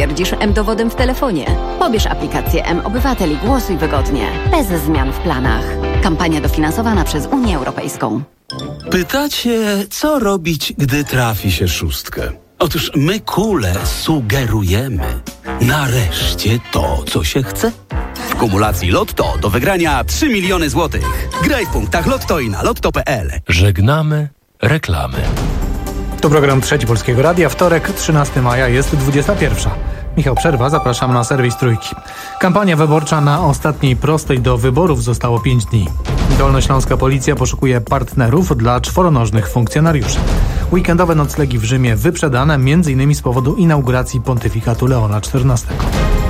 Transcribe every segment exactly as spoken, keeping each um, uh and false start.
potwierdzisz M-dowodem w telefonie. Pobierz aplikację M-Obywatel i głosuj wygodnie, bez zmian w planach. Kampania dofinansowana przez Unię Europejską. Pytacie, co robić, gdy trafi się szóstkę? Otóż my, kule, sugerujemy. Nareszcie to, co się chce. W kumulacji Lotto do wygrania trzy miliony złotych. Graj w punktach Lotto i na lotto kropka p l. Żegnamy reklamy. To program Trzeci Polskiego Radia. Wtorek, trzynastego maja, jest dwudziesta pierwsza. Michał Przerwa, zapraszam na serwis Trójki. Kampania wyborcza na ostatniej prostej do wyborów zostało pięć dni. Dolnośląska policja poszukuje partnerów dla czworonożnych funkcjonariuszy. Weekendowe noclegi w Rzymie wyprzedane m.in. z powodu inauguracji pontyfikatu Leona czternastego.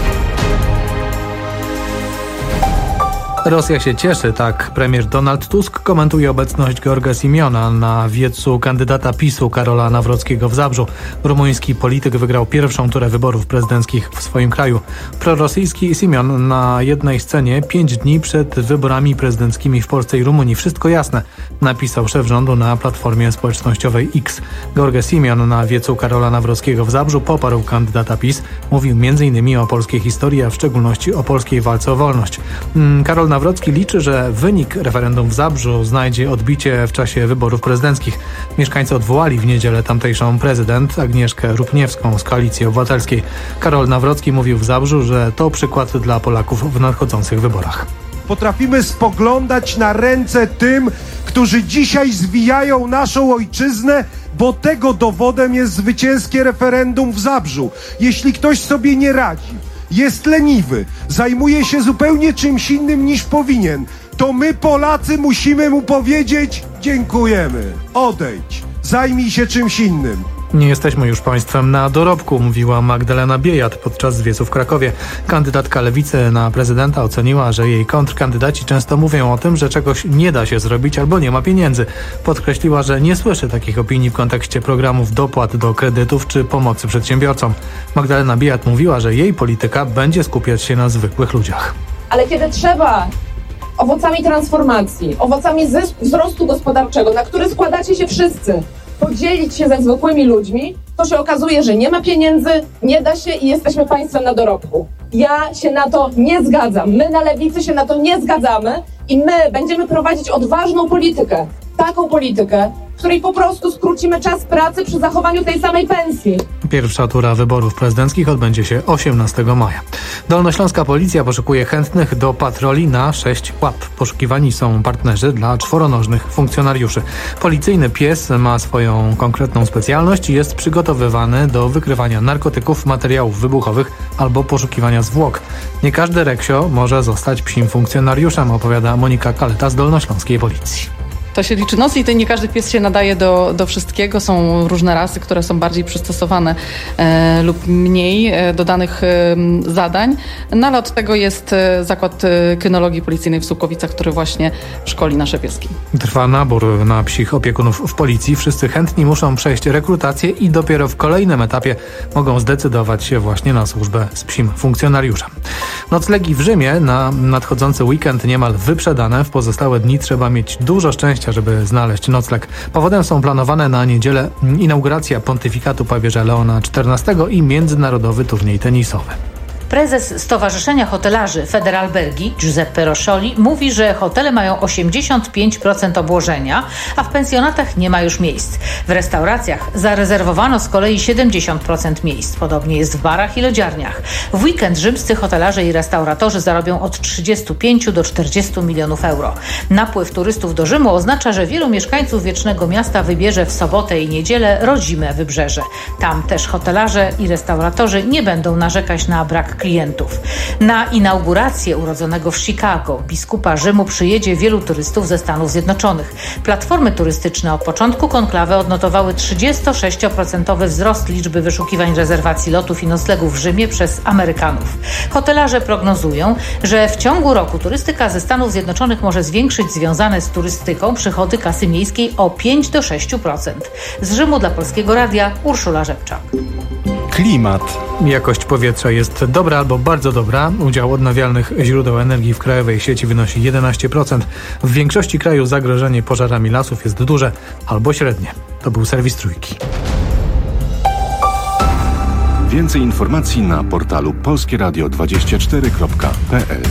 Rosja się cieszy, tak premier Donald Tusk komentuje obecność Georga Simiona na wiecu kandydata PiSu Karola Nawrockiego w Zabrzu. Rumuński polityk wygrał pierwszą turę wyborów prezydenckich w swoim kraju. Prorosyjski Simion na jednej scenie pięć dni przed wyborami prezydenckimi w Polsce i Rumunii. Wszystko jasne, napisał szef rządu na platformie społecznościowej X. Georg Simion na wiecu Karola Nawrockiego w Zabrzu poparł kandydata PiS. Mówił między innymi o polskiej historii, a w szczególności o polskiej walce o wolność. Karol Nawrocki liczy, że wynik referendum w Zabrzu znajdzie odbicie w czasie wyborów prezydenckich. Mieszkańcy odwołali w niedzielę tamtejszą prezydent Agnieszkę Rupniewską z Koalicji Obywatelskiej. Karol Nawrocki mówił w Zabrzu, że to przykład dla Polaków w nadchodzących wyborach. Potrafimy spoglądać na ręce tym, którzy dzisiaj zwijają naszą ojczyznę, bo tego dowodem jest zwycięskie referendum w Zabrzu. Jeśli ktoś sobie nie radzi, jest leniwy, zajmuje się zupełnie czymś innym niż powinien, to my Polacy musimy mu powiedzieć: dziękujemy, odejdź, zajmij się czymś innym. Nie jesteśmy już państwem na dorobku, mówiła Magdalena Biejat podczas zwiecu w Krakowie. Kandydatka Lewicy na prezydenta oceniła, że jej kontrkandydaci często mówią o tym, że czegoś nie da się zrobić albo nie ma pieniędzy. Podkreśliła, że nie słyszy takich opinii w kontekście programów dopłat do kredytów czy pomocy przedsiębiorcom. Magdalena Biejat mówiła, że jej polityka będzie skupiać się na zwykłych ludziach. Ale kiedy trzeba owocami transformacji, owocami wzrostu gospodarczego, na który składacie się wszyscy, podzielić się ze zwykłymi ludźmi, to się okazuje, że nie ma pieniędzy, nie da się i jesteśmy państwem na dorobku. Ja się na to nie zgadzam. My na Lewicy się na to nie zgadzamy i my będziemy prowadzić odważną politykę. Taką politykę, w której po prostu skrócimy czas pracy przy zachowaniu tej samej pensji. Pierwsza tura wyborów prezydenckich odbędzie się osiemnastego maja. Dolnośląska policja poszukuje chętnych do patroli na sześć łap. Poszukiwani są partnerzy dla czworonożnych funkcjonariuszy. Policyjny pies ma swoją konkretną specjalność i jest przygotowywany do wykrywania narkotyków, materiałów wybuchowych albo poszukiwania zwłok. Nie każdy reksio może zostać psim funkcjonariuszem, opowiada Monika Kaleta z Dolnośląskiej Policji. To się liczy noc i to nie każdy pies się nadaje do, do wszystkiego. Są różne rasy, które są bardziej przystosowane e, lub mniej e, do danych e, zadań. No ale od tego jest e, Zakład e, Kynologii Policyjnej w Sułkowicach, który właśnie szkoli nasze pieski. Trwa nabór na psich opiekunów w policji. Wszyscy chętni muszą przejść rekrutację i dopiero w kolejnym etapie mogą zdecydować się właśnie na służbę z psim funkcjonariuszem. Noclegi w Rzymie na nadchodzący weekend niemal wyprzedane. W pozostałe dni trzeba mieć dużo szczęścia, żeby znaleźć nocleg. Powodem są planowane na niedzielę inauguracja pontyfikatu papieża Leona czternastego i międzynarodowy turniej tenisowy. Prezes Stowarzyszenia Hotelarzy Federalberghi Giuseppe Roscioli mówi, że hotele mają osiemdziesiąt pięć procent obłożenia, a w pensjonatach nie ma już miejsc. W restauracjach zarezerwowano z kolei siedemdziesiąt procent miejsc. Podobnie jest w barach i lodziarniach. W weekend rzymscy hotelarze i restauratorzy zarobią od trzydziestu pięciu do czterdziestu milionów euro. Napływ turystów do Rzymu oznacza, że wielu mieszkańców wiecznego miasta wybierze w sobotę i niedzielę rodzime wybrzeże. Tam też hotelarze i restauratorzy nie będą narzekać na brak klientów. Na inaugurację urodzonego w Chicago biskupa Rzymu przyjedzie wielu turystów ze Stanów Zjednoczonych. Platformy turystyczne od początku konklawy odnotowały trzydziestosześcioprocentowy wzrost liczby wyszukiwań rezerwacji lotów i noclegów w Rzymie przez Amerykanów. Hotelarze prognozują, że w ciągu roku turystyka ze Stanów Zjednoczonych może zwiększyć związane z turystyką przychody kasy miejskiej o pięć do sześciu procent. Z Rzymu dla Polskiego Radia Urszula Rzepczak. Klimat. Jakość powietrza jest dobra albo bardzo dobra. Udział odnawialnych źródeł energii w krajowej sieci wynosi jedenaście procent. W większości kraju zagrożenie pożarami lasów jest duże albo średnie. To był serwis Trójki. Więcej informacji na portalu polskie radio dwadzieścia cztery kropka p l.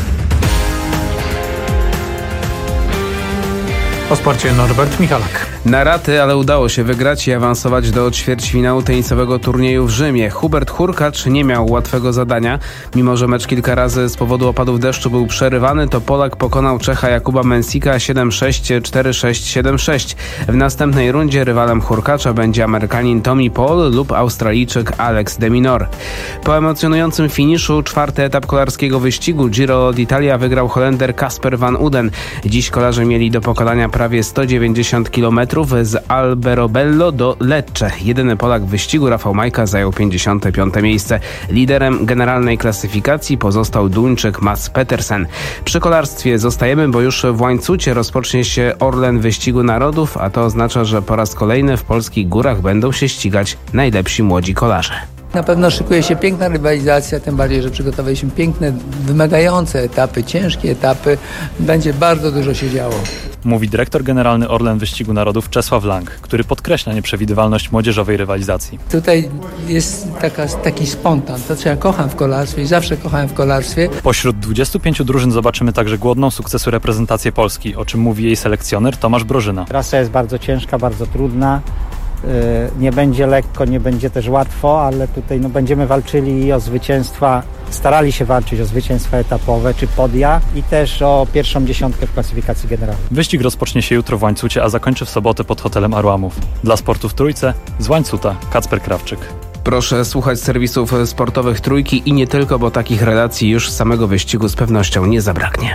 O sporcie Norbert Michalak. Na raty, ale udało się wygrać i awansować do ćwierćfinału tenisowego turnieju w Rzymie. Hubert Hurkacz nie miał łatwego zadania. Mimo że mecz kilka razy z powodu opadów deszczu był przerywany, to Polak pokonał Czecha Jakuba Mensika siedem sześć, cztery sześć, siedem sześć. W następnej rundzie rywalem Hurkacza będzie Amerykanin Tommy Paul lub Australijczyk Alex de Minaur. Po emocjonującym finiszu czwarty etap kolarskiego wyścigu Giro d'Italia wygrał Holender Casper van Uden. Dziś kolarze mieli do pokonania prawie sto dziewięćdziesiąt kilometrów z Alberobello do Lecce. Jedyny Polak w wyścigu, Rafał Majka, zajął pięćdziesiąte piąte miejsce. Liderem generalnej klasyfikacji pozostał Duńczyk Mats Petersen. Przy kolarstwie zostajemy, bo już w Łańcucie rozpocznie się Orlen Wyścigu Narodów, a to oznacza, że po raz kolejny w polskich górach będą się ścigać najlepsi młodzi kolarze. Na pewno szykuje się piękna rywalizacja, tym bardziej, że przygotowaliśmy piękne, wymagające etapy, ciężkie etapy. Będzie bardzo dużo się działo. Mówi dyrektor generalny Orlen Wyścigu Narodów Czesław Lang, który podkreśla nieprzewidywalność młodzieżowej rywalizacji. Tutaj jest taka, taki spontan, to co ja kocham w kolarstwie i zawsze kochałem w kolarstwie. Pośród dwudziestu pięciu drużyn zobaczymy także głodną sukcesu reprezentację Polski, o czym mówi jej selekcjoner Tomasz Brożyna. Trasa jest bardzo ciężka, bardzo trudna. Nie będzie lekko, nie będzie też łatwo, ale tutaj no, będziemy walczyli o zwycięstwa, starali się walczyć o zwycięstwa etapowe czy podia i też o pierwszą dziesiątkę w klasyfikacji generalnej. Wyścig rozpocznie się jutro w Łańcucie, a zakończy w sobotę pod hotelem Arłamów. Dla sportu w Trójce z Łańcuta Kacper Krawczyk. Proszę słuchać serwisów sportowych Trójki i nie tylko, bo takich relacji już z samego wyścigu z pewnością nie zabraknie.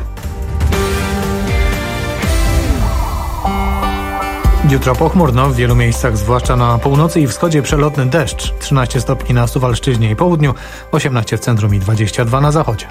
Jutro pochmurno, w wielu miejscach, zwłaszcza na północy i wschodzie, przelotny deszcz. trzynaście stopni na Suwalszczyźnie i południu, osiemnaście w centrum i dwadzieścia dwa na zachodzie.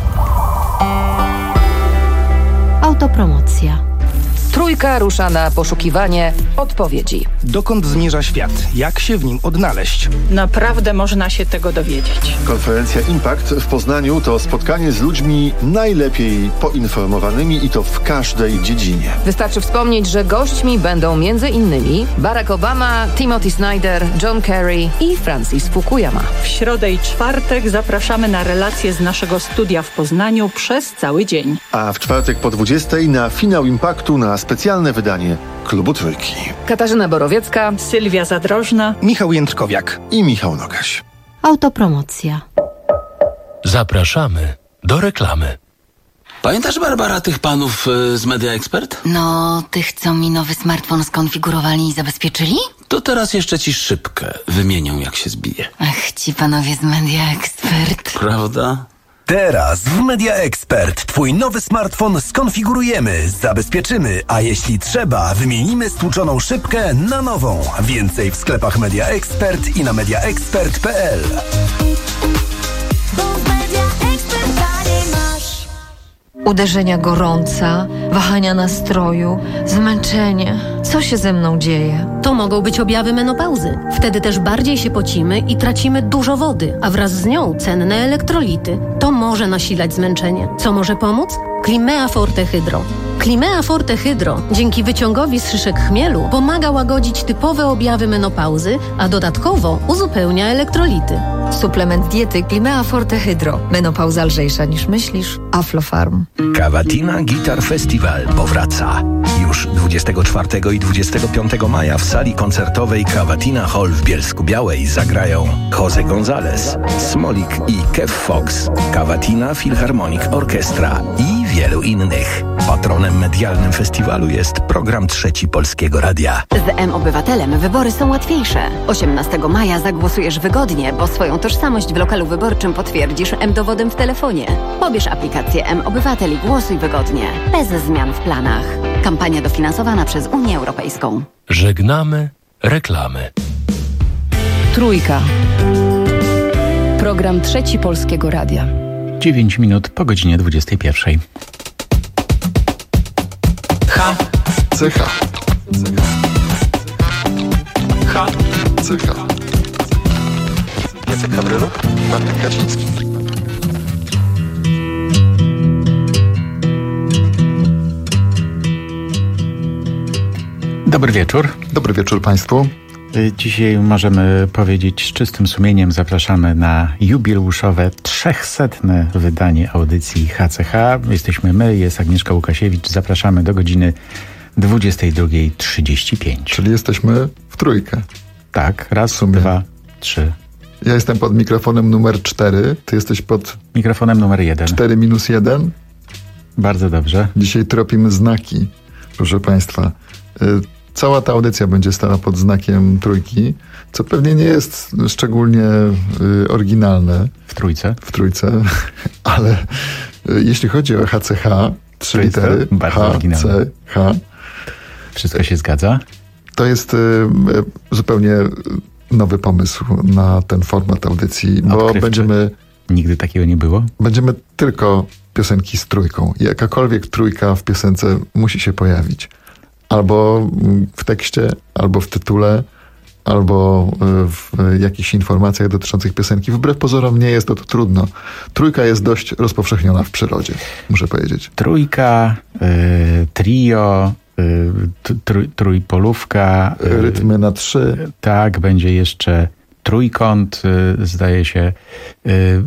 Autopromocja. Trójka rusza na poszukiwanie odpowiedzi. Dokąd zmierza świat? Jak się w nim odnaleźć? Naprawdę można się tego dowiedzieć. Konferencja Impact w Poznaniu to spotkanie z ludźmi najlepiej poinformowanymi i to w każdej dziedzinie. Wystarczy wspomnieć, że gośćmi będą między innymi Barack Obama, Timothy Snyder, John Kerry i Francis Fukuyama. W środę i czwartek zapraszamy na relacje z naszego studia w Poznaniu przez cały dzień. A w czwartek po dwudziestej na finał Impactu na specjalne wydanie Klubu Trójki. Katarzyna Borowiecka, Sylwia Zadrożna, Michał Jędrkowiak i Michał Nogaś. Autopromocja. Zapraszamy do reklamy. Pamiętasz, Barbara, tych panów z Media Expert? No, tych, co mi nowy smartfon skonfigurowali i zabezpieczyli? To teraz jeszcze ci szybkę wymienią, jak się zbije. Ach, ci panowie z Media Expert. Prawda? Teraz w Media Expert twój nowy smartfon skonfigurujemy, zabezpieczymy, a jeśli trzeba, wymienimy stłuczoną szybkę na nową. Więcej w sklepach Media Expert i na media expert kropka p l. Uderzenia gorąca, wahania nastroju, zmęczenie. Co się ze mną dzieje? To mogą być objawy menopauzy. Wtedy też bardziej się pocimy i tracimy dużo wody, a wraz z nią cenne elektrolity. To może nasilać zmęczenie. Co może pomóc? Climea Forte Hydro. Climea Forte Hydro dzięki wyciągowi z szyszek chmielu pomaga łagodzić typowe objawy menopauzy, a dodatkowo uzupełnia elektrolity. Suplement diety Climea Forte Hydro. Menopauza lżejsza niż myślisz. Aflofarm. Cavatina Guitar Festival powraca. Już dwudziestego czwartego i dwudziestego piątego maja w sali koncertowej Cavatina Hall w Bielsku-Białej zagrają Jose González, Smolik i Kev Fox, Cavatina Philharmonic Orchestra i wielu innych. Patronem medialnym festiwalu jest program Trzeci Polskiego Radia. Z M-Obywatelem wybory są łatwiejsze. osiemnastego maja zagłosujesz wygodnie, bo swoją tożsamość w lokalu wyborczym potwierdzisz M-Dowodem w telefonie. Pobierz aplikację M-Obywatel i głosuj wygodnie, bez zmian w planach. Kampania dofinansowana przez Unię Europejską. Żegnamy reklamy. Trójka. Program Trzeci Polskiego Radia. dziewięć minut po godzinie dwudziestej pierwszej. H. Cecha. H. Cecha. Jacek Gawryluk, Martin Kaczyński. Dobry wieczór. Dobry wieczór Państwu. Dzisiaj możemy powiedzieć z czystym sumieniem zapraszamy na jubileuszowe trzechsetne wydanie audycji H C H. Jesteśmy my, jest Agnieszka Łukasiewicz. Zapraszamy do godziny dwudziestej drugiej trzydzieści pięć. Czyli jesteśmy w trójkę. Tak, raz, dwa, trzy. Ja jestem pod mikrofonem numer cztery, ty jesteś pod... mikrofonem numer jeden. cztery minus jeden. Bardzo dobrze. Dzisiaj tropimy znaki, proszę Państwa. Cała ta audycja będzie stała pod znakiem trójki, co pewnie nie jest szczególnie oryginalne. W trójce. W trójce, ale jeśli chodzi o H C H, trzy litery, H, C, H. Wszystko się zgadza? To jest zupełnie nowy pomysł na ten format audycji, bo Odkrywczy. będziemy... Nigdy takiego nie było? Będziemy tylko piosenki z trójką. Jakakolwiek trójka w piosence musi się pojawić. Albo w tekście, albo w tytule, albo w jakichś informacjach dotyczących piosenki. Wbrew pozorom nie jest to, to trudno. Trójka jest dość rozpowszechniona w przyrodzie, muszę powiedzieć. Trójka, y, trio, y, tr, trójpolówka. Y, Rytmy na trzy. Tak, będzie jeszcze trójkąt, y, zdaje się. Y,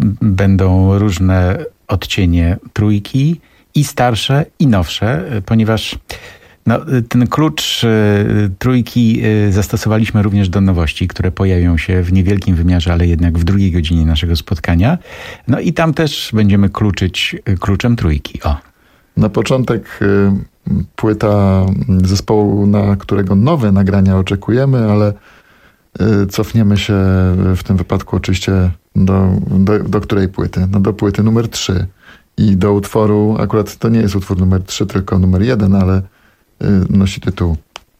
będą różne odcienie trójki i starsze, i nowsze, y, ponieważ no, ten klucz y, trójki y, zastosowaliśmy również do nowości, które pojawią się w niewielkim wymiarze, ale jednak w drugiej godzinie naszego spotkania. No i tam też będziemy kluczyć y, kluczem trójki. O. Na początek y, płyta zespołu, na którego nowe nagrania oczekujemy, ale y, cofniemy się w tym wypadku oczywiście do, do, do której płyty? No do płyty numer trzy i do utworu, akurat to nie jest utwór numer trzy, tylko numer jeden, ale nosi tytuł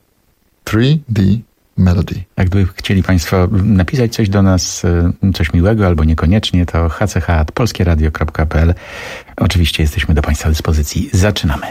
trzy D Melody. Jak gdyby chcieli Państwo napisać coś do nas, coś miłego albo niekoniecznie, to h c h at polskie radio kropka p l. Oczywiście jesteśmy do Państwa dyspozycji. Zaczynamy.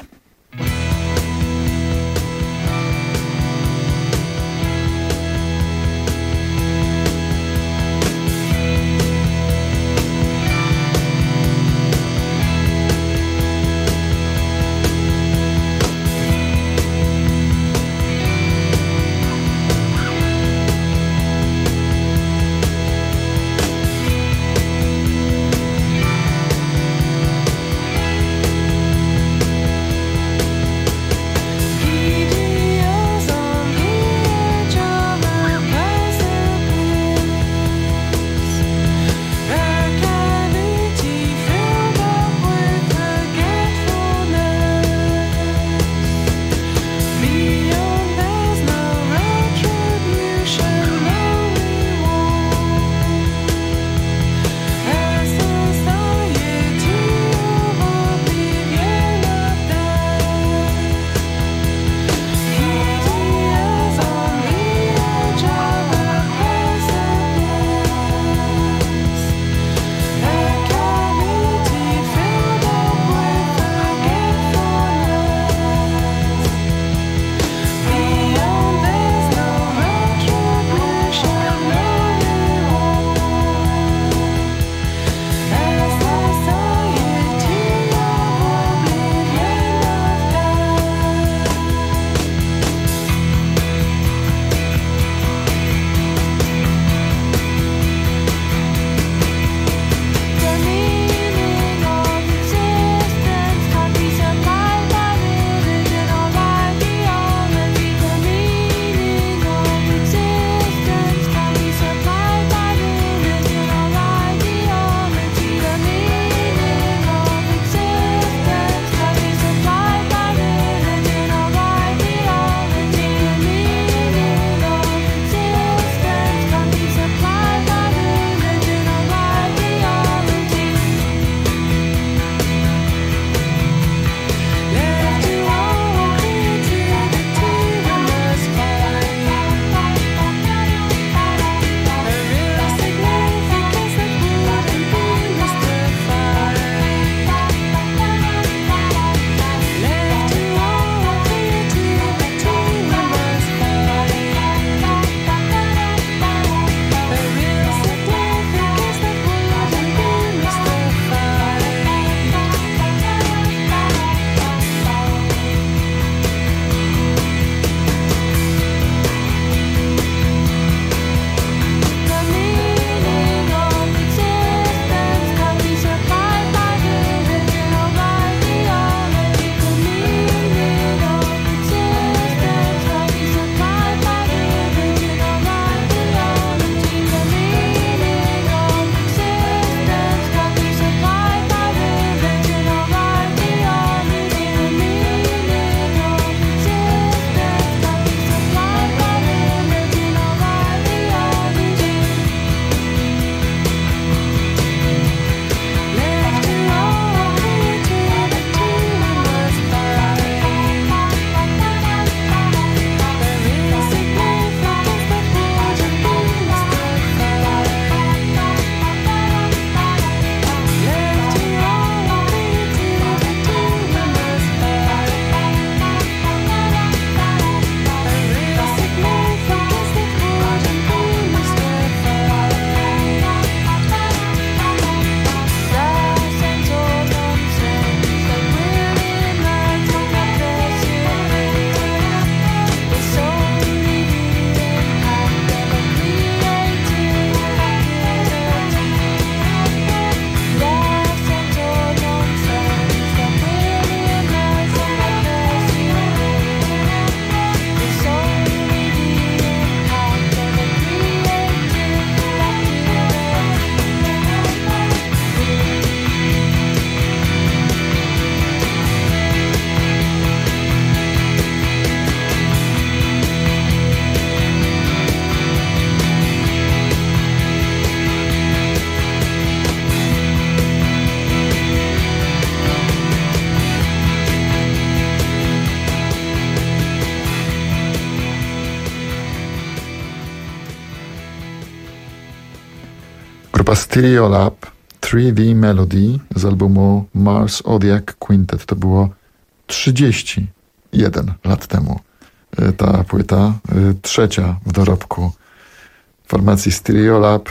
była Stereolab trzy D Melody z albumu Mars Zodiac Quintet. To było trzydzieści jeden lat temu. Ta płyta, trzecia w dorobku formacji Stereolab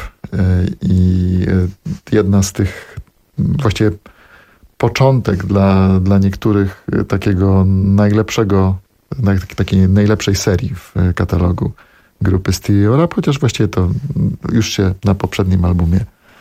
i jedna z tych, właściwie początek dla, dla niektórych takiego najlepszego, takiej najlepszej serii w katalogu grupy Stereolab, chociaż właściwie to już się na poprzednim albumie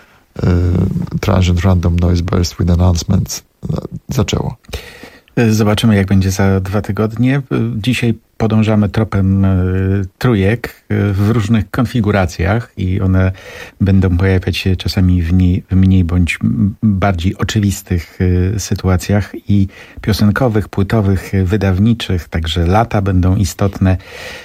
Transient Random Noise Burst with Announcements zaczęło. Zobaczymy, jak będzie za dwa tygodnie. Dzisiaj podążamy tropem trójek w różnych konfiguracjach i one będą pojawiać się czasami w mniej, w mniej bądź bardziej oczywistych sytuacjach i piosenkowych, płytowych, wydawniczych, także lata będą istotne.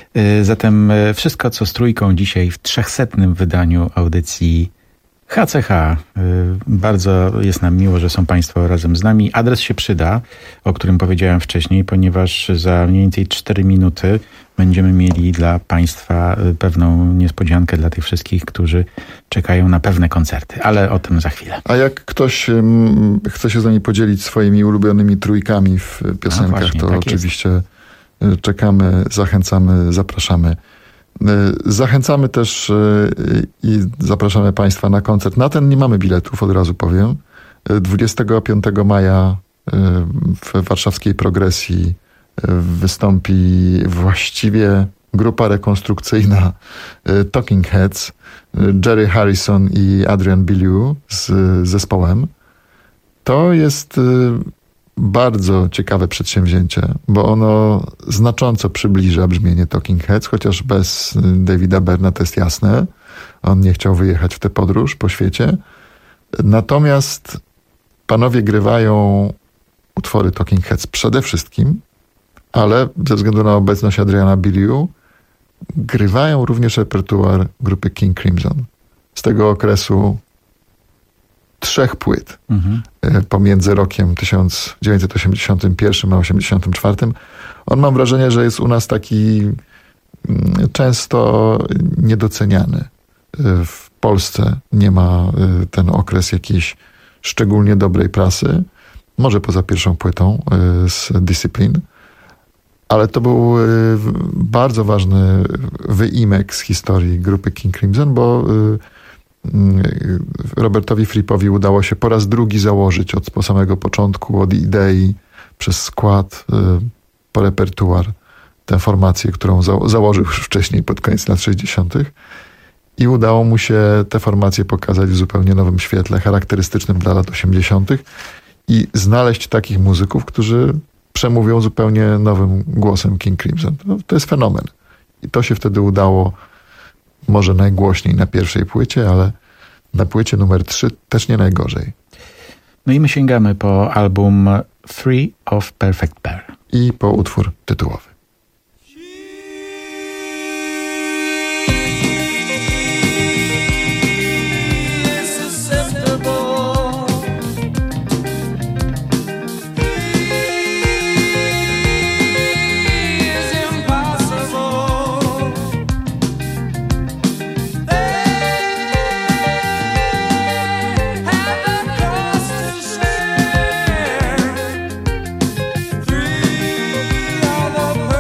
Zatem wszystko, co z trójką dzisiaj w trzechsetnym wydaniu audycji H C H. Bardzo jest nam miło, że są Państwo razem z nami. Adres się przyda, o którym powiedziałem wcześniej, ponieważ za mniej więcej cztery minuty będziemy mieli dla Państwa pewną niespodziankę dla tych wszystkich, którzy czekają na pewne koncerty, ale o tym za chwilę. A jak ktoś um, chce się z nami podzielić swoimi ulubionymi trójkami w piosenkach, no właśnie, to tak oczywiście jest. Czekamy, zachęcamy, zapraszamy. Zachęcamy też i zapraszamy Państwa na koncert. Na ten nie mamy biletów, od razu powiem. dwudziestego piątego maja w warszawskiej Progresji wystąpi właściwie grupa rekonstrukcyjna Talking Heads, Jerry Harrison i Adrian Belew z zespołem. To jest bardzo ciekawe przedsięwzięcie, bo ono znacząco przybliża brzmienie Talking Heads, chociaż bez Davida Byrna, to jest jasne. On nie chciał wyjechać w tę podróż po świecie. Natomiast panowie grywają utwory Talking Heads przede wszystkim, ale ze względu na obecność Adriana Belew grywają również repertuar grupy King Crimson. Z tego okresu trzech płyt mhm. pomiędzy rokiem tysiąc dziewięćset osiemdziesiątym pierwszym a osiemdziesiątym czwartym. On, mam wrażenie, że jest u nas taki często niedoceniany. W Polsce nie ma ten okres jakiejś szczególnie dobrej prasy. Może poza pierwszą płytą z Discipline. Ale to był bardzo ważny wyimek z historii grupy King Crimson, bo Robertowi Frippowi udało się po raz drugi założyć od po samego początku, od idei, przez skład, po repertuar tę formację, którą za- założył już wcześniej pod koniec lat sześćdziesiątych. I udało mu się tę formację pokazać w zupełnie nowym świetle, charakterystycznym dla lat osiemdziesiątych i znaleźć takich muzyków, którzy przemówią zupełnie nowym głosem King Crimson. To, to jest fenomen. I to się wtedy udało może najgłośniej na pierwszej płycie, ale na płycie numer trzy też nie najgorzej. No i my sięgamy po album Three of Perfect Pair. I po utwór tytułowy. Three of the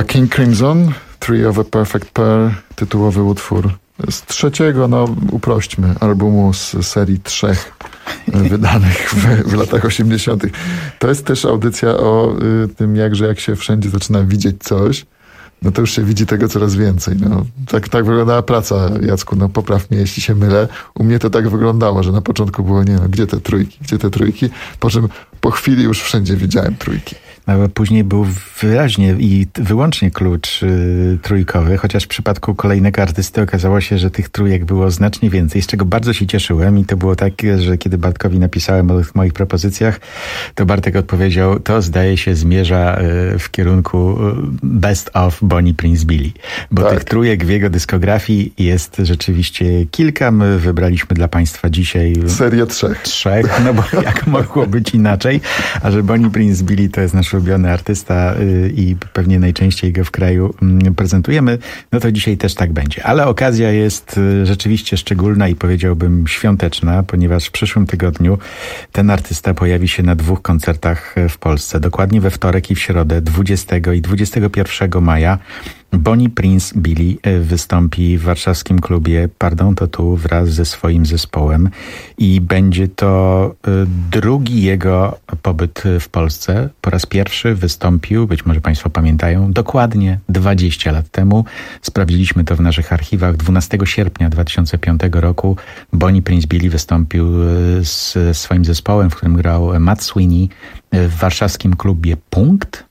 A King Crimson, Three of a Perfect Pair, tytułowy utwór z trzeciego, no uprośćmy, albumu z serii trzech wydanych w, w latach osiemdziesiątych. To jest też audycja o y, tym, jakże jak się wszędzie zaczyna widzieć coś, no to już się widzi tego coraz więcej. No, tak, tak wyglądała praca, Jacku, no popraw mnie, jeśli się mylę. U mnie to tak wyglądało, że na początku było, nie no, gdzie te trójki, gdzie te trójki, po czym po chwili już wszędzie widziałem trójki. Ale później był wyraźnie i wyłącznie klucz y, trójkowy, chociaż w przypadku kolejnego artysty okazało się, że tych trójek było znacznie więcej, z czego bardzo się cieszyłem i to było tak, że kiedy Bartkowi napisałem o tych moich propozycjach, to Bartek odpowiedział, to zdaje się zmierza y, w kierunku Best of Bonnie Prince Billy, bo tak. Tych trójek w jego dyskografii jest rzeczywiście kilka. My wybraliśmy dla Państwa dzisiaj serię trzech. Trzech, no bo jak mogło być inaczej, a że Bonnie Prince Billy to jest nasz ulubiony artysta y, i pewnie najczęściej go w kraju y, prezentujemy, no to dzisiaj też tak będzie. Ale okazja jest y, rzeczywiście szczególna i powiedziałbym świąteczna, ponieważ w przyszłym tygodniu ten artysta pojawi się na dwóch koncertach w Polsce. Dokładnie we wtorek i w środę, dwudziestego i dwudziestego pierwszego maja. Bonnie Prince Billy wystąpi w warszawskim klubie Pardon to tu wraz ze swoim zespołem i będzie to drugi jego pobyt w Polsce. Po raz pierwszy wystąpił, być może Państwo pamiętają, dokładnie dwadzieścia lat temu. Sprawdziliśmy to w naszych archiwach. dwunastego sierpnia dwa tysiące piątego roku Bonnie Prince Billy wystąpił z swoim zespołem, w którym grał Matt Sweeney w warszawskim klubie Punkt.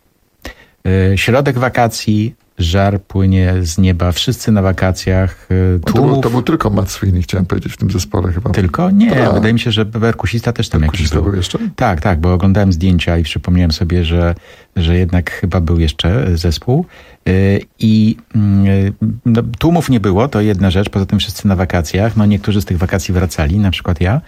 Środek wakacji, żar płynie z nieba, wszyscy na wakacjach. To był, to był tylko Matt Sweeney, chciałem powiedzieć, w tym zespole chyba. Tylko? Nie, A. wydaje mi się, że perkusista też tam jakiś był. był jeszcze? Tak, tak, bo oglądałem zdjęcia i przypomniałem sobie, że, że jednak chyba był jeszcze zespół. I no, tłumów nie było, to jedna rzecz, poza tym wszyscy na wakacjach. No niektórzy z tych wakacji wracali, na przykład ja.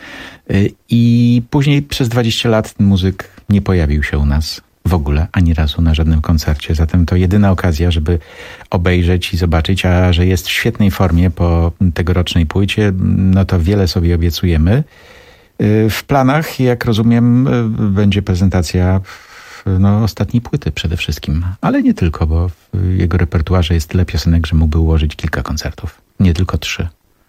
I później przez dwadzieścia lat ten muzyk nie pojawił się u nas w ogóle, ani razu na żadnym koncercie. Zatem to jedyna okazja, żeby obejrzeć i zobaczyć, a że jest w świetnej formie po tegorocznej płycie, no to wiele sobie obiecujemy. W planach, jak rozumiem, będzie prezentacja no, ostatniej płyty przede wszystkim, ale nie tylko, bo w jego repertuarze jest tyle piosenek, że mógłby ułożyć kilka koncertów, nie tylko trzy.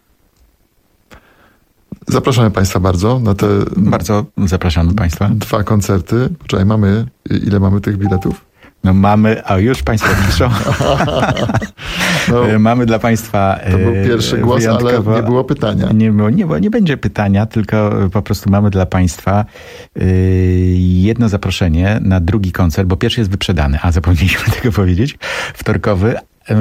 Zapraszamy Państwa bardzo na te... Bardzo zapraszamy Państwa. Dwa koncerty. Poczekaj, mamy... Ile mamy tych biletów? No mamy... A już Państwo piszą. no, mamy dla Państwa... To był pierwszy głos, ale nie było pytania. Nie, nie, nie będzie pytania, tylko po prostu mamy dla Państwa jedno zaproszenie na drugi koncert, bo pierwszy jest wyprzedany, a zapomnieliśmy tego powiedzieć. Wtorkowy.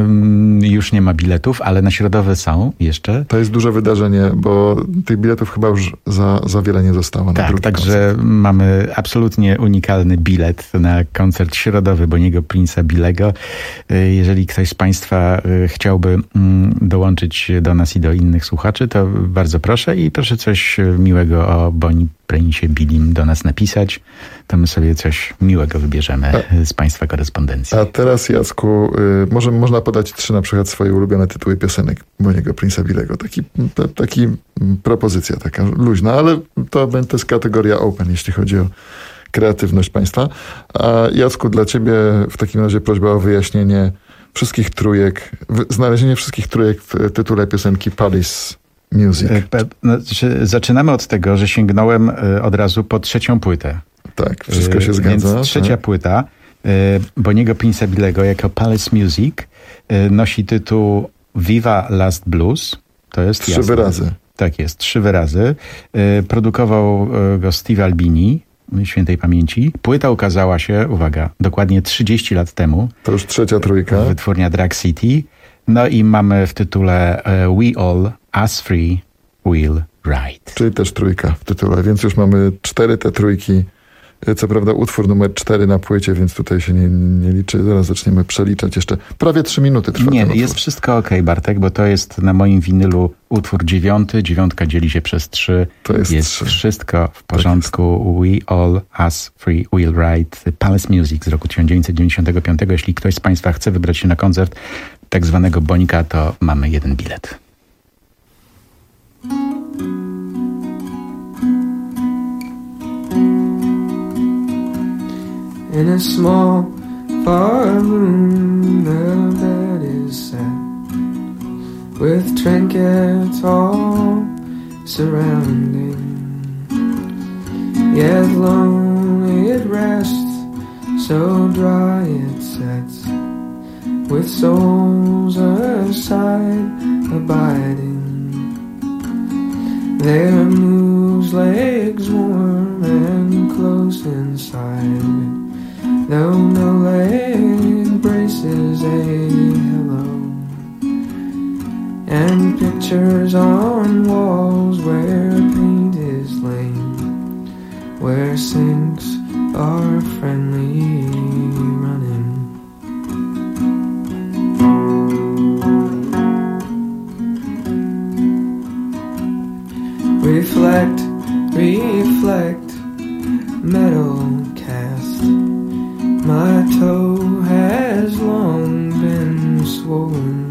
Już nie ma biletów, ale na środowe są jeszcze. To jest duże wydarzenie, bo tych biletów chyba już za, za wiele nie zostało. Tak, także mamy absolutnie unikalny bilet na koncert środowy Bonniego Prince'a Billego. Jeżeli ktoś z Państwa chciałby dołączyć do nas i do innych słuchaczy, to bardzo proszę i proszę coś miłego o Bonnie Prince'ie Billim do nas napisać, to my sobie coś miłego wybierzemy a, z Państwa korespondencji. A teraz, Jacku, y, może można podać trzy na przykład swoje ulubione tytuły piosenek Bonniego Prince'a Billego. Taki, t, taki propozycja taka luźna, ale to, to jest kategoria open, jeśli chodzi o kreatywność Państwa. A Jacku, dla Ciebie w takim razie prośba o wyjaśnienie wszystkich trójek, znalezienie wszystkich trójek w tytule piosenki Palace Music. Zaczynamy od tego, że sięgnąłem od razu po trzecią płytę. Tak, wszystko się zgadza. Więc trzecia tak. płyta Bonniego Prince'a Billego jako Palace Music nosi tytuł Viva Last Blues. To jest Trzy jasne. wyrazy. Tak jest, trzy wyrazy. Produkował go Steve Albini, świętej pamięci. Płyta ukazała się, uwaga, dokładnie trzydzieści lat temu. To już trzecia trójka. Wytwórnia Drag City. No i mamy w tytule We All, Us Free, Will Ride. Czyli też trójka w tytule, więc już mamy cztery te trójki. Co prawda utwór numer cztery na płycie, więc tutaj się nie, nie liczy. Zaraz zaczniemy przeliczać. Jeszcze prawie trzy minuty trwa. Nie, jest wszystko okej, okay, Bartek, bo to jest na moim winylu utwór dziewiąty. Dziewiątka dzieli się przez trzy. To jest, jest trzy. Wszystko w porządku. We All, Us Free, Will Ride. Palace Music z roku tysiąc dziewięćset dziewięćdziesiątego piątego. Jeśli ktoś z Państwa chce wybrać się na koncert tak zwanego Bonika, to mamy jeden bilet. In a small far room the bed is set with trinkets all surrounding, yet lonely it rests, so dry it sets, with souls aside abiding. Their moves, legs warm and close inside, though no leg braces a hello, and pictures on walls where paint is lain, where sinks are friendly running. Reflect, reflect, metal cast. My toe has long been swollen.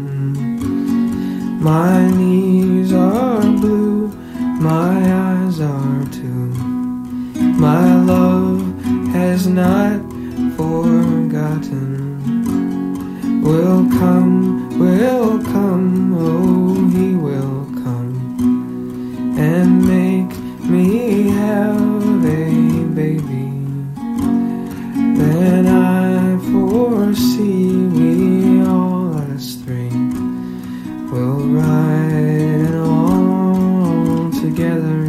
My knees are blue, my eyes are too. My love has not forgotten. Will come, will come, oh, he will come and make me have a baby. Then I foresee we all us three will ride and all together.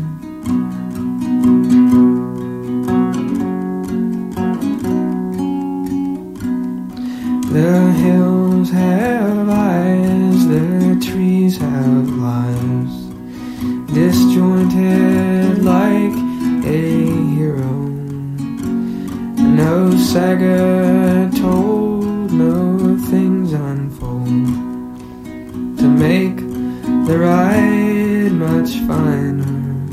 The hills have eyes, the trees have lives, disjointed like a hero. No saga told, no things unfold to make the ride much finer.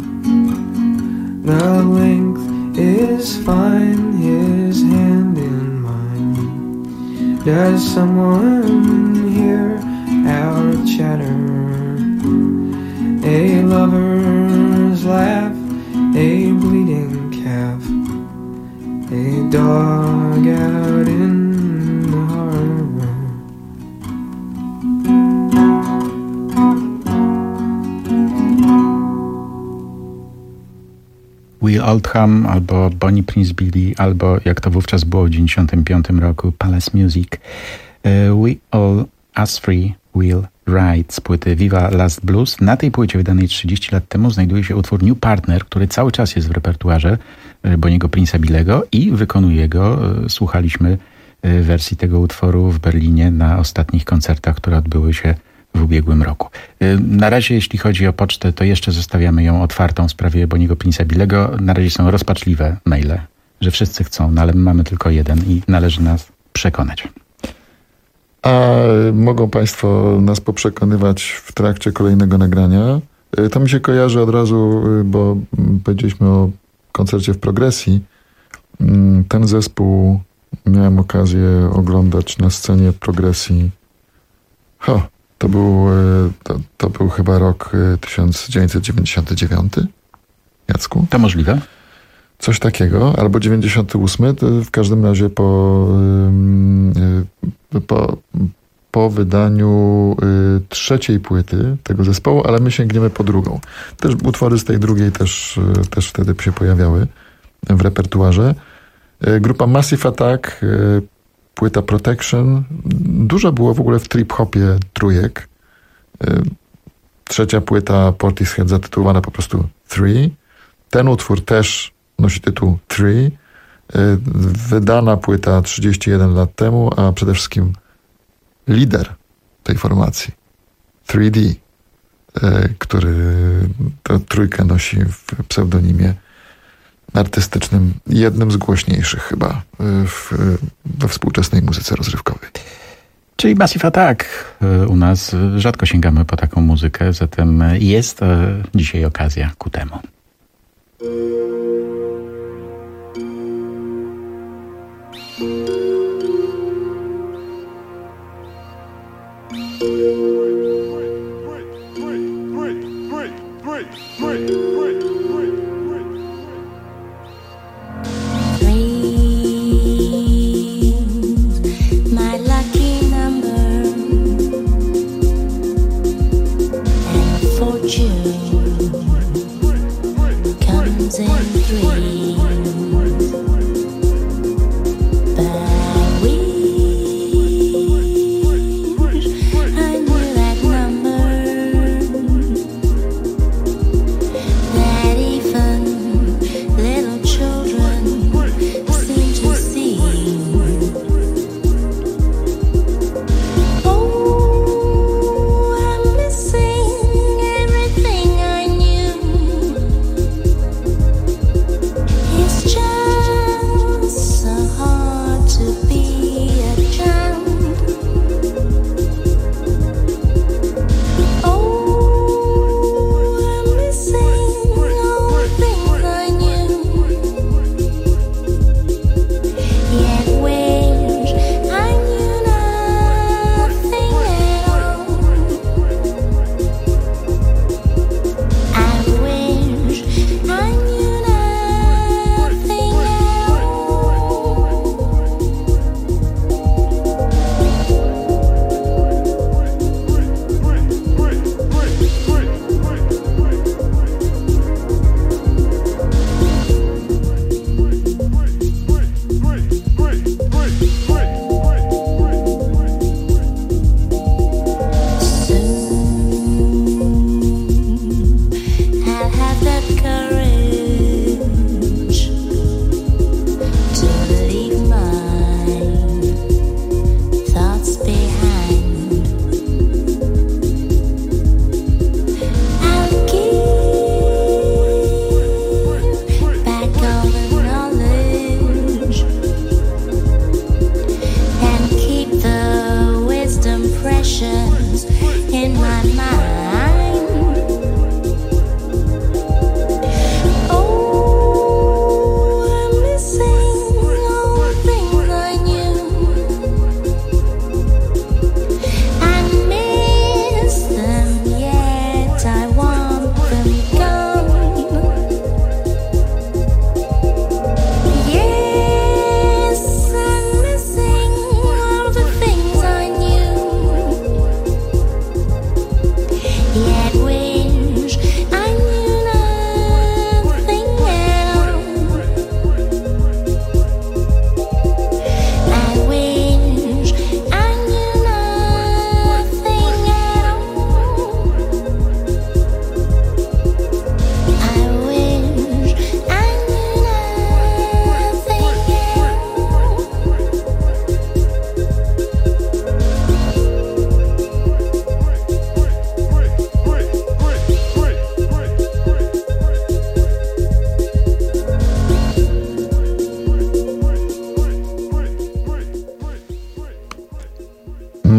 The length is fine, his hand in mine. Does someone hear our chatter? A lover's laugh, a bleeding calf, a dog out in the harbor. Will Oldham albo Bonnie Prince Billy, albo jak to wówczas było w dziewięćdziesiątym piątym roku Palace Music. We All Us Three Will Ride z płyty Viva Last Blues. Na tej płycie wydanej trzydzieści lat temu znajduje się utwór New Partner, który cały czas jest w repertuarze Bonniego Prince'a Billego i wykonuje go. Słuchaliśmy wersji tego utworu w Berlinie na ostatnich koncertach, które odbyły się w ubiegłym roku. Na razie, jeśli chodzi o pocztę, to jeszcze zostawiamy ją otwartą w sprawie Bonniego Prince'a Billego. Na razie są rozpaczliwe maile, że wszyscy chcą, no ale my mamy tylko jeden i należy nas przekonać. A mogą Państwo nas poprzekonywać w trakcie kolejnego nagrania. To mi się kojarzy od razu, bo powiedzieliśmy o koncercie w Progresji. Ten zespół miałem okazję oglądać na scenie Progresji. Ho, to był, to, to był chyba rok tysiąc dziewięćset dziewięćdziesiąty dziewiąty. Jacku? To możliwe. Coś takiego, albo dziewięćdziesiąty ósmy, to w każdym razie po, po, po wydaniu trzeciej płyty tego zespołu, ale my sięgniemy po drugą. Też utwory z tej drugiej też, też wtedy się pojawiały w repertuarze. Grupa Massive Attack, płyta Protection. Dużo było w ogóle w trip-hopie trójek. Trzecia płyta Portishead zatytułowana po prostu Three. Ten utwór też nosi tytuł Three. Wydana płyta trzydzieści jeden lat temu, a przede wszystkim lider tej formacji trzy D, który tę trójkę nosi w pseudonimie artystycznym, jednym z głośniejszych chyba w, we współczesnej muzyce rozrywkowej. Czyli Massive Attack. U nas rzadko sięgamy po taką muzykę, zatem jest dzisiaj okazja ku temu. My lucky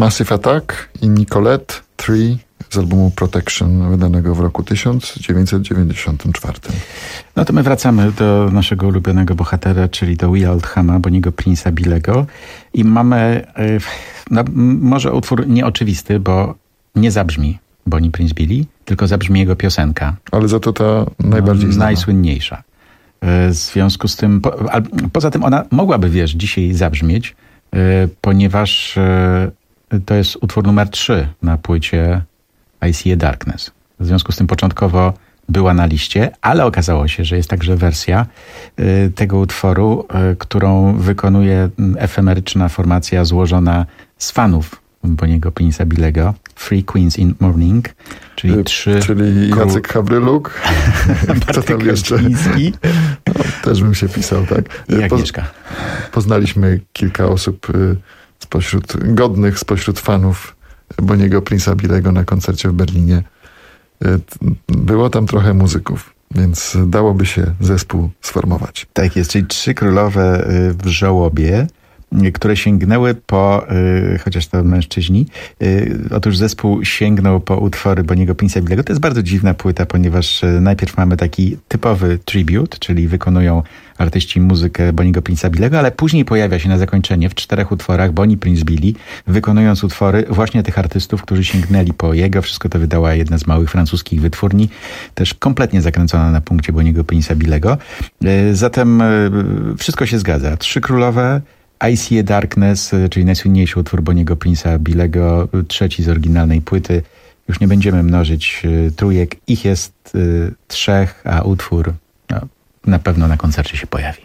Massive Attack i Nicolette trzy z albumu Protection, wydanego w roku tysiąc dziewięćset dziewięćdziesiątym czwartym. No to my wracamy do naszego ulubionego bohatera, czyli do We Oldhama, Bonniego Prince'a Billego. I mamy, no, może utwór nieoczywisty, bo nie zabrzmi Bonnie Prince Billy, tylko zabrzmi jego piosenka. Ale za to ta najbardziej no, znana. Najsłynniejsza. W związku z tym, po, a, poza tym ona mogłaby, wiesz, dzisiaj zabrzmieć, ponieważ to jest utwór numer trzy na płycie I See a Darkness. W związku z tym początkowo była na liście, ale okazało się, że jest także wersja y, tego utworu, y, którą wykonuje efemeryczna formacja złożona z fanów Bonniego Prince'a Billego, Three Queens in Mourning, czyli y, trzy... Czyli król... Jacek Habryluk, kto tam jeszcze? No, też bym się pisał, tak. I Agnieszka. Po, poznaliśmy kilka osób y, spośród, godnych spośród fanów Bonniego Prince'a Billego na koncercie w Berlinie. Było tam trochę muzyków, więc dałoby się zespół sformować. Tak jest, czyli trzy królowe w żałobie, które sięgnęły po, chociaż to mężczyźni, otóż zespół sięgnął po utwory Bonniego Prince'a Billego. To jest bardzo dziwna płyta, ponieważ najpierw mamy taki typowy tribute, czyli wykonują artyści muzykę Bonniego Prince'a Billego, ale później pojawia się na zakończenie w czterech utworach Bonnie Prince Billy, wykonując utwory właśnie tych artystów, którzy sięgnęli po jego. Wszystko to wydała jedna z małych francuskich wytwórni, też kompletnie zakręcona na punkcie Bonniego Prince'a Billego. Zatem wszystko się zgadza. Trzy królowe, I See a Darkness, czyli najsłynniejszy utwór Bonniego Prince'a Billego, trzeci z oryginalnej płyty. Już nie będziemy mnożyć trójek, ich jest y, trzech, a utwór no, na pewno na koncercie się pojawi.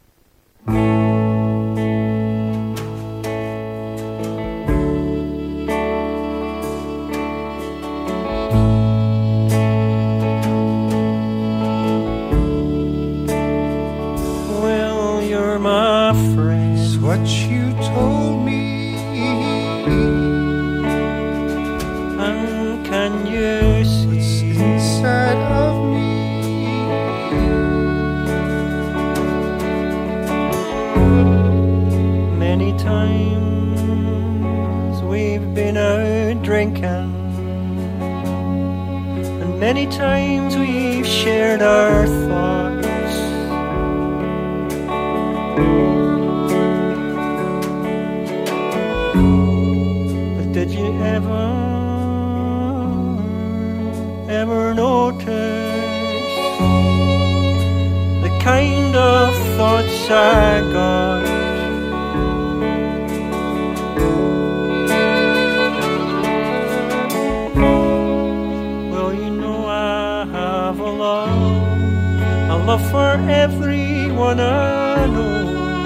Well, you're my friend. It's what you told me. And can you see what's inside of me? Many times we've been out drinking, and many times we've shared our thoughts. But did you ever, ever notice the kind of thoughts I got? Well, you know I have a love, a love for everyone I know.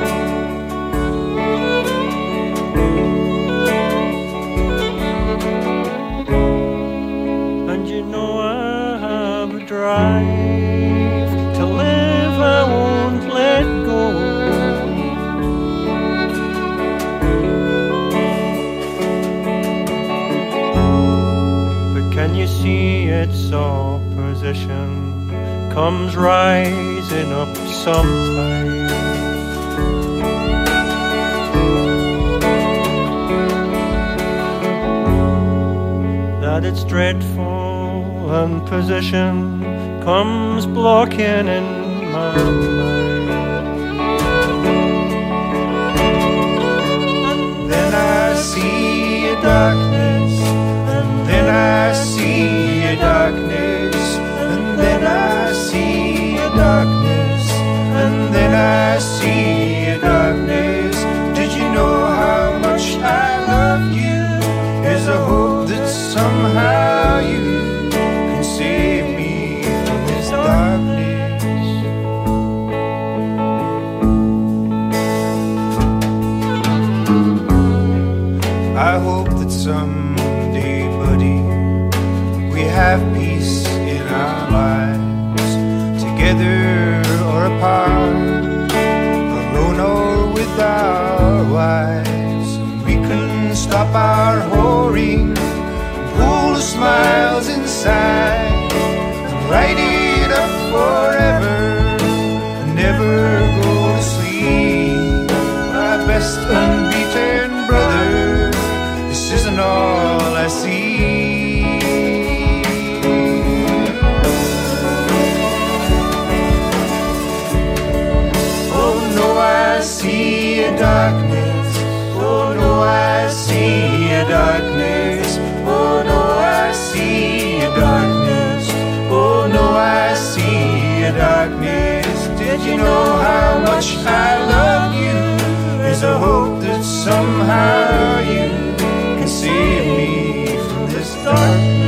And you know I have a drive to live, I won't let go. But can you see its opposition comes rising up sometimes? That it's dreadful and position comes blocking in my mind. And then I see a darkness, and then I see a darkness, and then I see a darkness, and then I see a darkness. Did you know how much I love you? There's a hope that somehow you can save me from this darkness. I hope that someday, buddy, we have peace in our lives, together or apart, alone or with our wives. We can stop our whoring, pull the smiles inside, and write it up forever, and never go to sleep. My best unbeaten brother, this isn't know how much I love you. There's a hope that somehow you can save me from this darkness.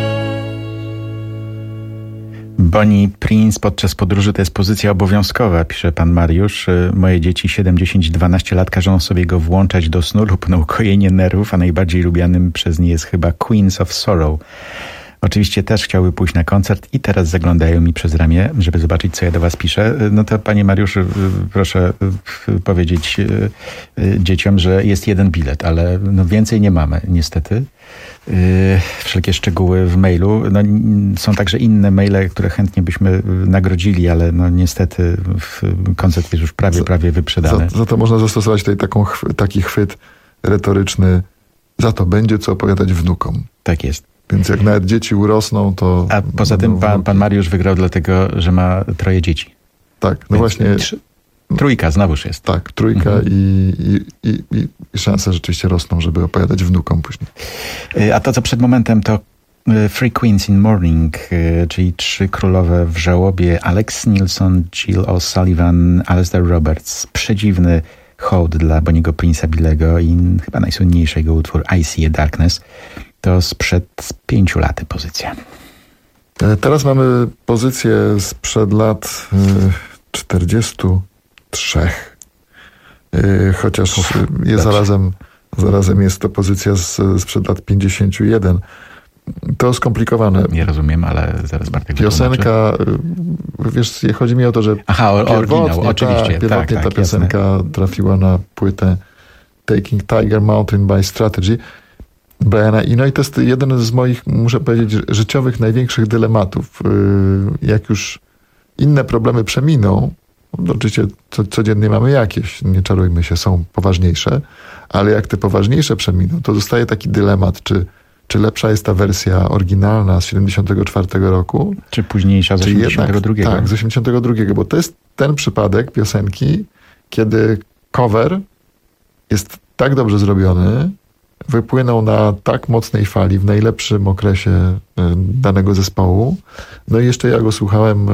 Bonnie Prince podczas podróży to jest pozycja obowiązkowa, pisze pan Mariusz. Moje dzieci siedem, dziesięć, dwanaście lat każą sobie go włączać do snu lub na ukojenie nerwów, a najbardziej lubianym przez nie jest chyba Queens of Sorrow. Oczywiście też chciały pójść na koncert i teraz zaglądają mi przez ramię, żeby zobaczyć, co ja do was piszę. No to panie Mariuszu, proszę powiedzieć dzieciom, że jest jeden bilet, ale no więcej nie mamy niestety. Wszelkie szczegóły w mailu. No, są także inne maile, które chętnie byśmy nagrodzili, ale no niestety koncert jest już prawie, prawie wyprzedany. Za, za to można zastosować tutaj taką, taki chwyt retoryczny. Za to będzie co opowiadać wnukom. Tak jest. Więc jak nawet dzieci urosną, to... A poza tym pan, pan Mariusz wygrał dlatego, że ma troje dzieci. Tak, no Więc właśnie... Trzy, trójka znowuż jest. Tak, trójka mhm. i, i, i, i szanse rzeczywiście rosną, żeby opowiadać wnukom później. A to, co przed momentem, to Three Queens in Mourning, czyli Trzy Królowe w żałobie. Alex Nilsson, Jill O'Sullivan, Alistair Roberts. Przedziwny hołd dla Bonniego Prince'a Billego i chyba najsłynniejszy jego utwór I See a Darkness. To sprzed pięciu lat pozycja. Teraz mamy pozycję sprzed lat czterdziestu trzech. Chociaż Uf, jest zarazem, zarazem jest to pozycja z, sprzed lat pięćdziesięciu jeden. To skomplikowane. Nie rozumiem, ale zaraz Bartek piosenka, wytłumaczy. Wiesz, chodzi mi o to, że Aha, o, oryginał, oczywiście. Ta, pierwotnie tak, ta tak, piosenka jasne. trafiła na płytę Taking Tiger Mountain by Strategy Briana Eno i to jest jeden z moich, muszę powiedzieć, życiowych największych dylematów. Jak już inne problemy przeminą, no oczywiście co, codziennie mamy jakieś, nie czarujmy się, są poważniejsze, ale jak te poważniejsze przeminą, to zostaje taki dylemat, czy, czy lepsza jest ta wersja oryginalna z siedemdziesiątego czwartego roku, czy późniejsza z osiemdziesiątego drugiego. Tak, z osiemdziesiątego drugiego, bo to jest ten przypadek piosenki, kiedy cover jest tak dobrze zrobiony, wypłynął na tak mocnej fali w najlepszym okresie danego zespołu. No i jeszcze ja go słuchałem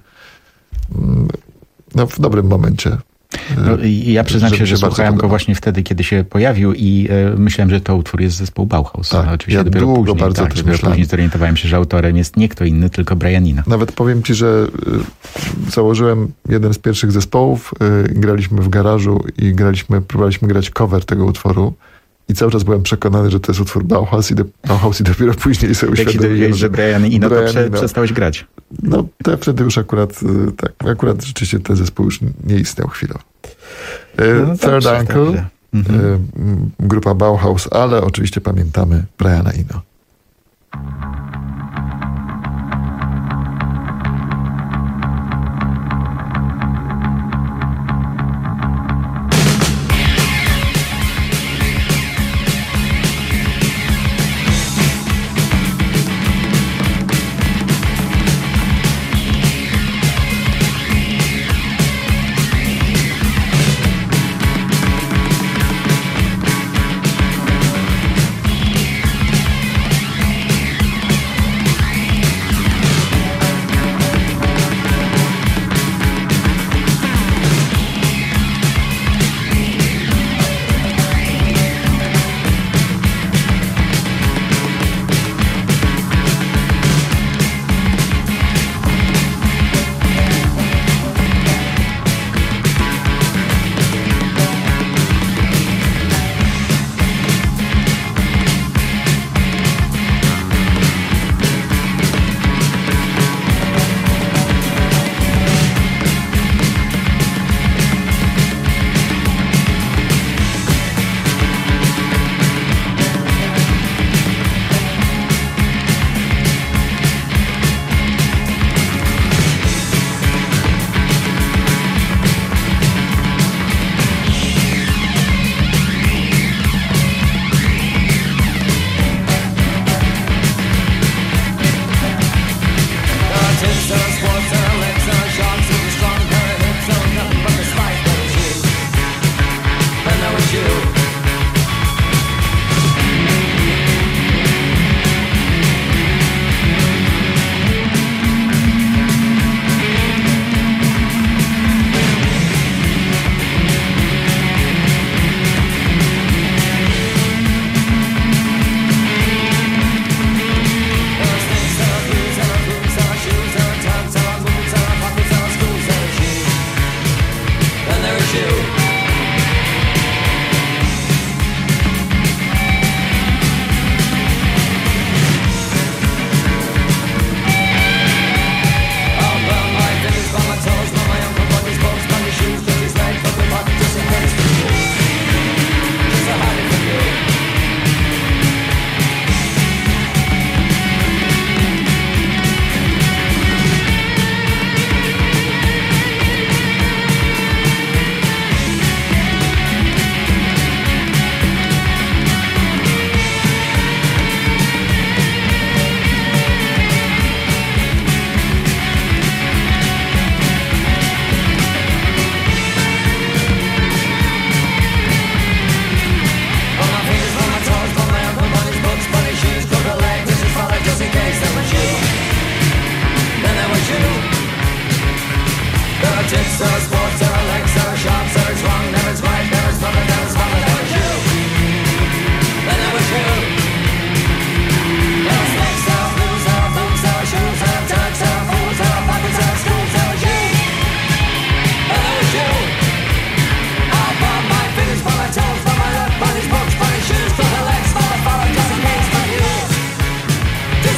no, w dobrym momencie. No, i ja przyznam się, że słuchałem go właśnie wtedy, kiedy się pojawił i e, myślałem, że to utwór jest z zespołu Bauhaus. Tak, no, oczywiście ja dopiero długo później, bardzo tak, też dopiero myślałem. później zorientowałem się, że autorem jest nie kto inny, tylko Brian Eno. Nawet powiem ci, że y, założyłem jeden z pierwszych zespołów, y, graliśmy w garażu i graliśmy, próbowaliśmy grać cover tego utworu. I cały czas byłem przekonany, że to jest utwór Bauhaus i, do, Bauhaus i dopiero później sobie uświadomiłem. Jak się dowiedziałeś, że Brian Eno, to prze, Eno. przestałeś grać. No to wtedy już akurat, tak, akurat rzeczywiście ten zespół już nie istniał chwilowo. No, no Third tak, Uncle, tak, mhm. grupa Bauhaus, ale oczywiście pamiętamy Briana Eno.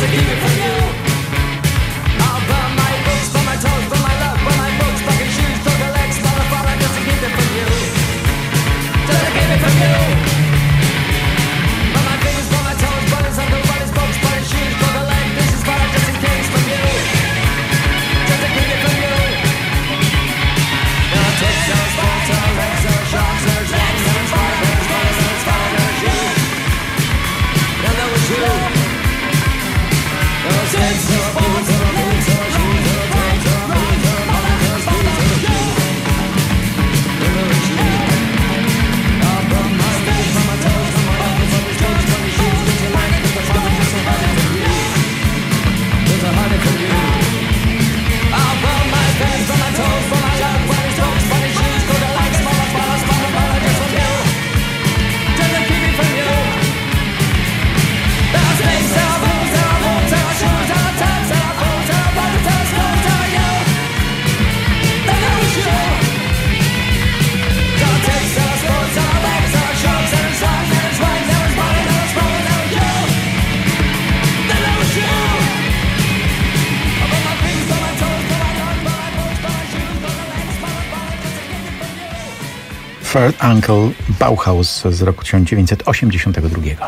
Third Uncle Bauhaus z roku tysiąc dziewięćset osiemdziesiątego drugiego.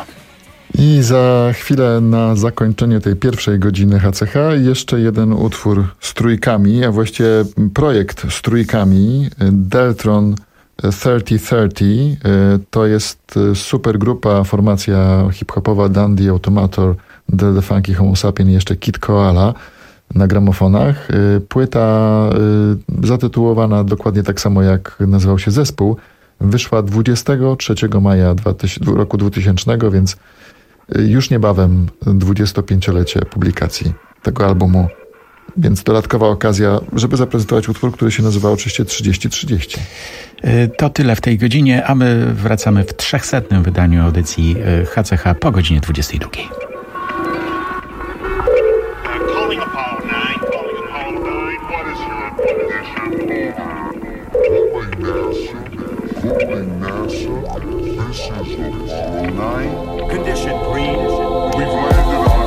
I za chwilę na zakończenie tej pierwszej godziny H C H jeszcze jeden utwór z trójkami, a właściwie projekt z trójkami, Deltron trzysta trzydzieści. To jest supergrupa, formacja hip-hopowa Dandy Automator, Del The Funky Homo Sapien i jeszcze Kid Koala na gramofonach. Płyta zatytułowana dokładnie tak samo jak nazywał się zespół, wyszła dwudziestego trzeciego maja roku dwutysięcznego, więc już niebawem dwudziestopięciolecie publikacji tego albumu. Więc dodatkowa okazja, żeby zaprezentować utwór, który się nazywa oczywiście trzydzieści trzydzieści. To tyle w tej godzinie, a my wracamy w trzechsetnym wydaniu audycji H C H po godzinie dwudziestej drugiej. Condition green. We've landed on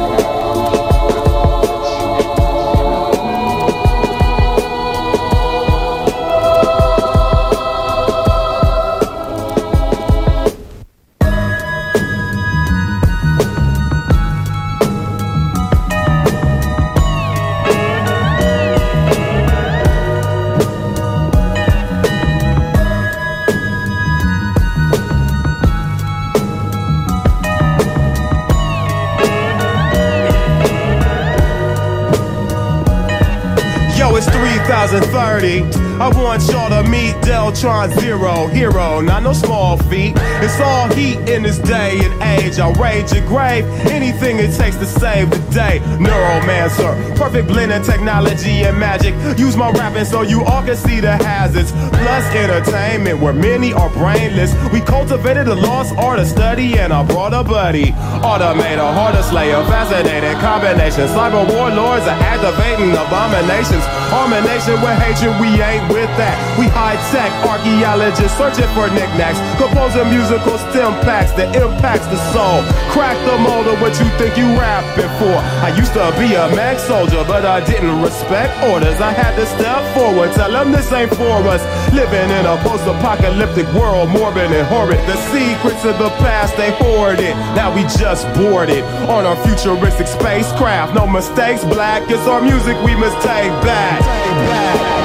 thirty. I want y'all to meet Deltron Zero, hero, not no small feat. It's all heat in this day and age. I'll rage your grave, anything it takes to save the day. Neuromancer, perfect blending technology and magic. Use my rapping so you all can see the hazards. Plus entertainment where many are brainless. We cultivated the lost art of study and I brought a buddy. Automator, harder slayer, fascinating combinations. Cyber warlords are activating abominations. Harmonation with hatred, we ain't with that. We high-tech archaeologists searching for knickknacks, composing musical stem packs that impacts the soul. Crack the mold of what you think you rapping for. I used to be a mag soldier, but I didn't respect orders. I had to step forward, tell them this ain't for us. Living in a post-apocalyptic world, morbid and horrid. The secrets of the past, they hoard it. Now we just boarded on our futuristic spacecraft. No mistakes, black, it's our music we must take back. Take back.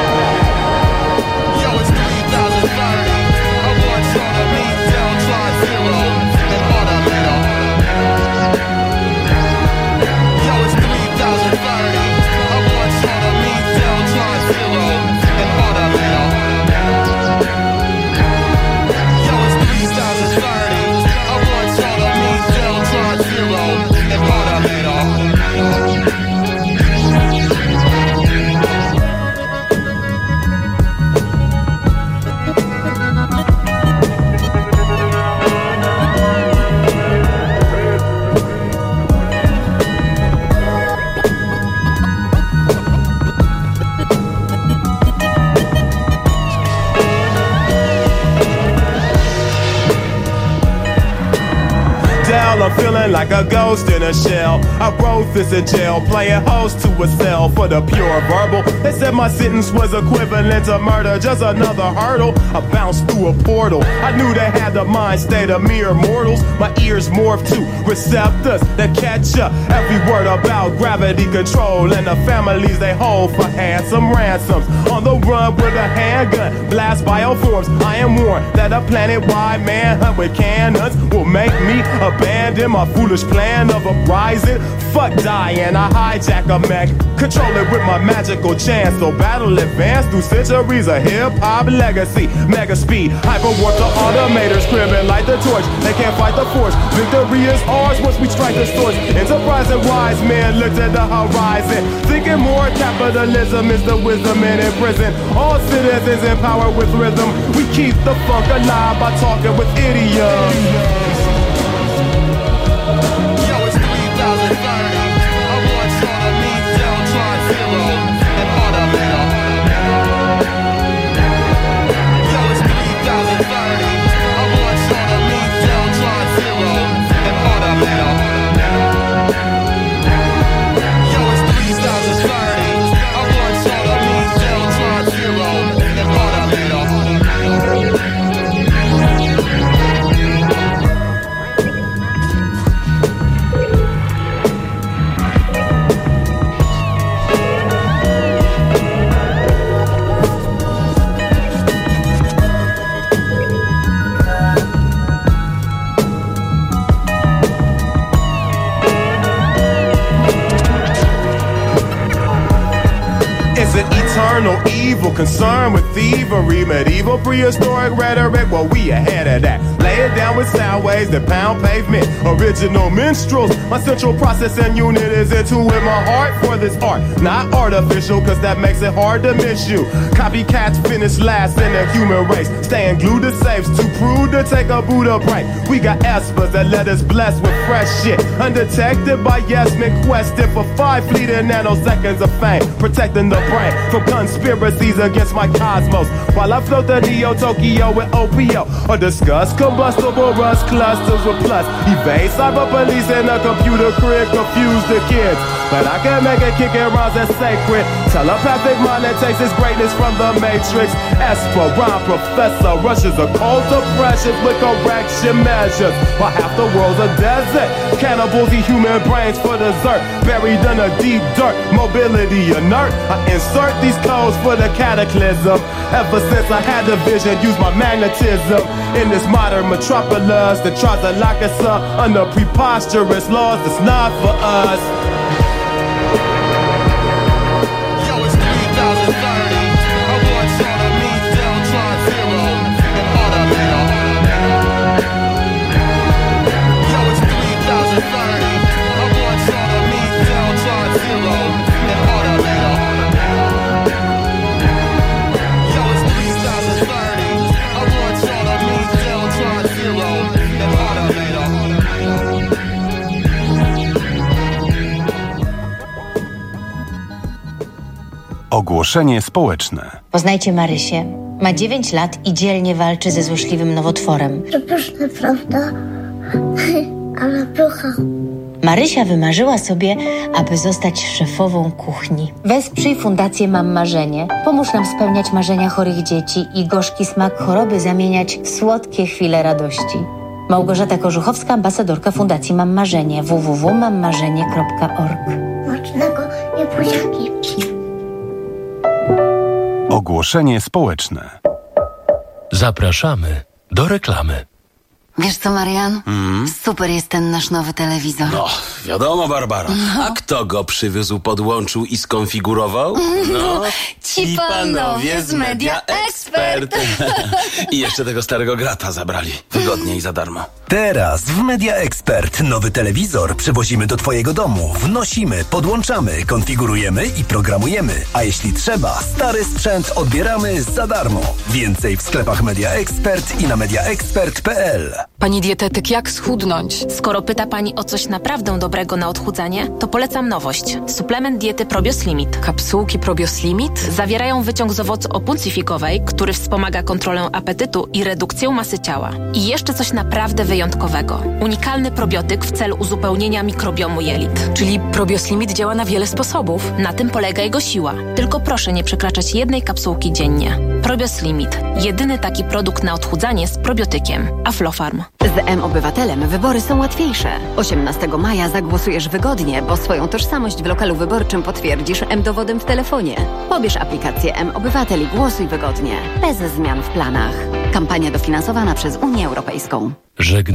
like a ghost in a shell. I wrote this in jail, playing host to a cell for the pure verbal. They said my sentence was equivalent to murder, just another hurdle. I bounced through a portal. I knew they had the mind state of mere mortals. My ears morphed to receptors that catch up every word about gravity control and the families they hold for handsome ransoms. On the run with a handgun, blast bioforms. I am warned that a planet-wide manhunt with cannons will make me abandon my foolish plan of uprising. Fuck dying, I hijack a mech, control it with my magical chance. So battle advanced through centuries of hip-hop legacy. Mega speed, hyper-warp the automators, cribbing like the torch. They can't fight the force. Victory is ours once we strike the source. Enterprising wise men looked at the horizon, thinking more capitalism is the wisdom in prison. All citizens empowered with rhythm. We keep the funk alive by talking with idioms. Eternal evil, concerned with thievery, medieval prehistoric rhetoric, well we ahead of that. Lay it down with sound waves that pound pavement, original minstrels. My central processing unit is into with my heart for this art, not artificial, cause that makes it hard to miss you. Copycats finish last in the human race, staying glued to safes, too crude to take a Buddha break. We got espers that let us bless with fresh shit, undetected by yes men questing for five fleeting nanoseconds of fame, protecting the brain from conspiracies against my cosmos, while I float the Neo-Tokyo with O P O, or discuss combustible rust clusters with plus. Evade cyber police and a computer crib, confuse the kids, but I can make it kick and rhymes that's sacred. Telepathic mind that takes its greatness from the Matrix. Esperon professor rushes occult oppressions with correction measures, while half the world's a desert. Cannibals eat human brains for dessert, buried in a deep dirt, mobility inert. I insert these codes for the cataclysm. Ever since I had the vision, use my magnetism in this modern metropolis that tries to lock us up under preposterous laws that's not for us. Yo, it's three thousand thirty. I want y'all to meet Deltron Zero and Automator. Yo, it's three thousand thirty. I want y'all to meet Deltron Zero and Automator. Ogłoszenie społeczne. Poznajcie Marysię. Ma dziewięć lat i dzielnie walczy ze złośliwym nowotworem. To pyszne, prawda? Ale pycha. Marysia wymarzyła sobie, aby zostać szefową kuchni. Wesprzyj Fundację Mam Marzenie. Pomóż nam spełniać marzenia chorych dzieci i gorzki smak choroby zamieniać w słodkie chwile radości. Małgorzata Korzuchowska, ambasadorka Fundacji Mam Marzenie. w w w kropka mam marzenie kropka org. Smacznego, nie buziaki. Ogłoszenie społeczne. Zapraszamy do reklamy. Wiesz co, Marian? Mm? Super jest ten nasz nowy telewizor. No, wiadomo, Barbara. No. A kto go przywiózł, podłączył i skonfigurował? No, ci panowie z Media Expert. I jeszcze tego starego grata zabrali. Wygodnie i za darmo. Teraz w Media Expert nowy telewizor przywozimy do twojego domu. Wnosimy, podłączamy, konfigurujemy i programujemy. A jeśli trzeba, stary sprzęt odbieramy za darmo. Więcej w sklepach Media Expert i na media expert kropka p l. Pani dietetyk, jak schudnąć? Skoro pyta Pani o coś naprawdę dobrego na odchudzanie, to polecam nowość. Suplement diety Probios Limit. Kapsułki Probios Limit? Zawierają wyciąg z owocu opuncyfikowej, który wspomaga kontrolę apetytu i redukcję masy ciała. I jeszcze coś naprawdę wyjątkowego. Unikalny probiotyk w celu uzupełnienia mikrobiomu jelit. Czyli Probios Limit działa na wiele sposobów. Na tym polega jego siła. Tylko proszę nie przekraczać jednej kapsułki dziennie. Probios Limit. Jedyny taki produkt na odchudzanie z probiotykiem. Aflofarm. Z M-Obywatelem wybory są łatwiejsze. osiemnastego maja zagłosujesz wygodnie, bo swoją tożsamość w lokalu wyborczym potwierdzisz M-Dowodem w telefonie. Pobierz aplikację M-Obywatel i głosuj wygodnie. Bez zmian w planach. Kampania dofinansowana przez Unię Europejską. Żegnam.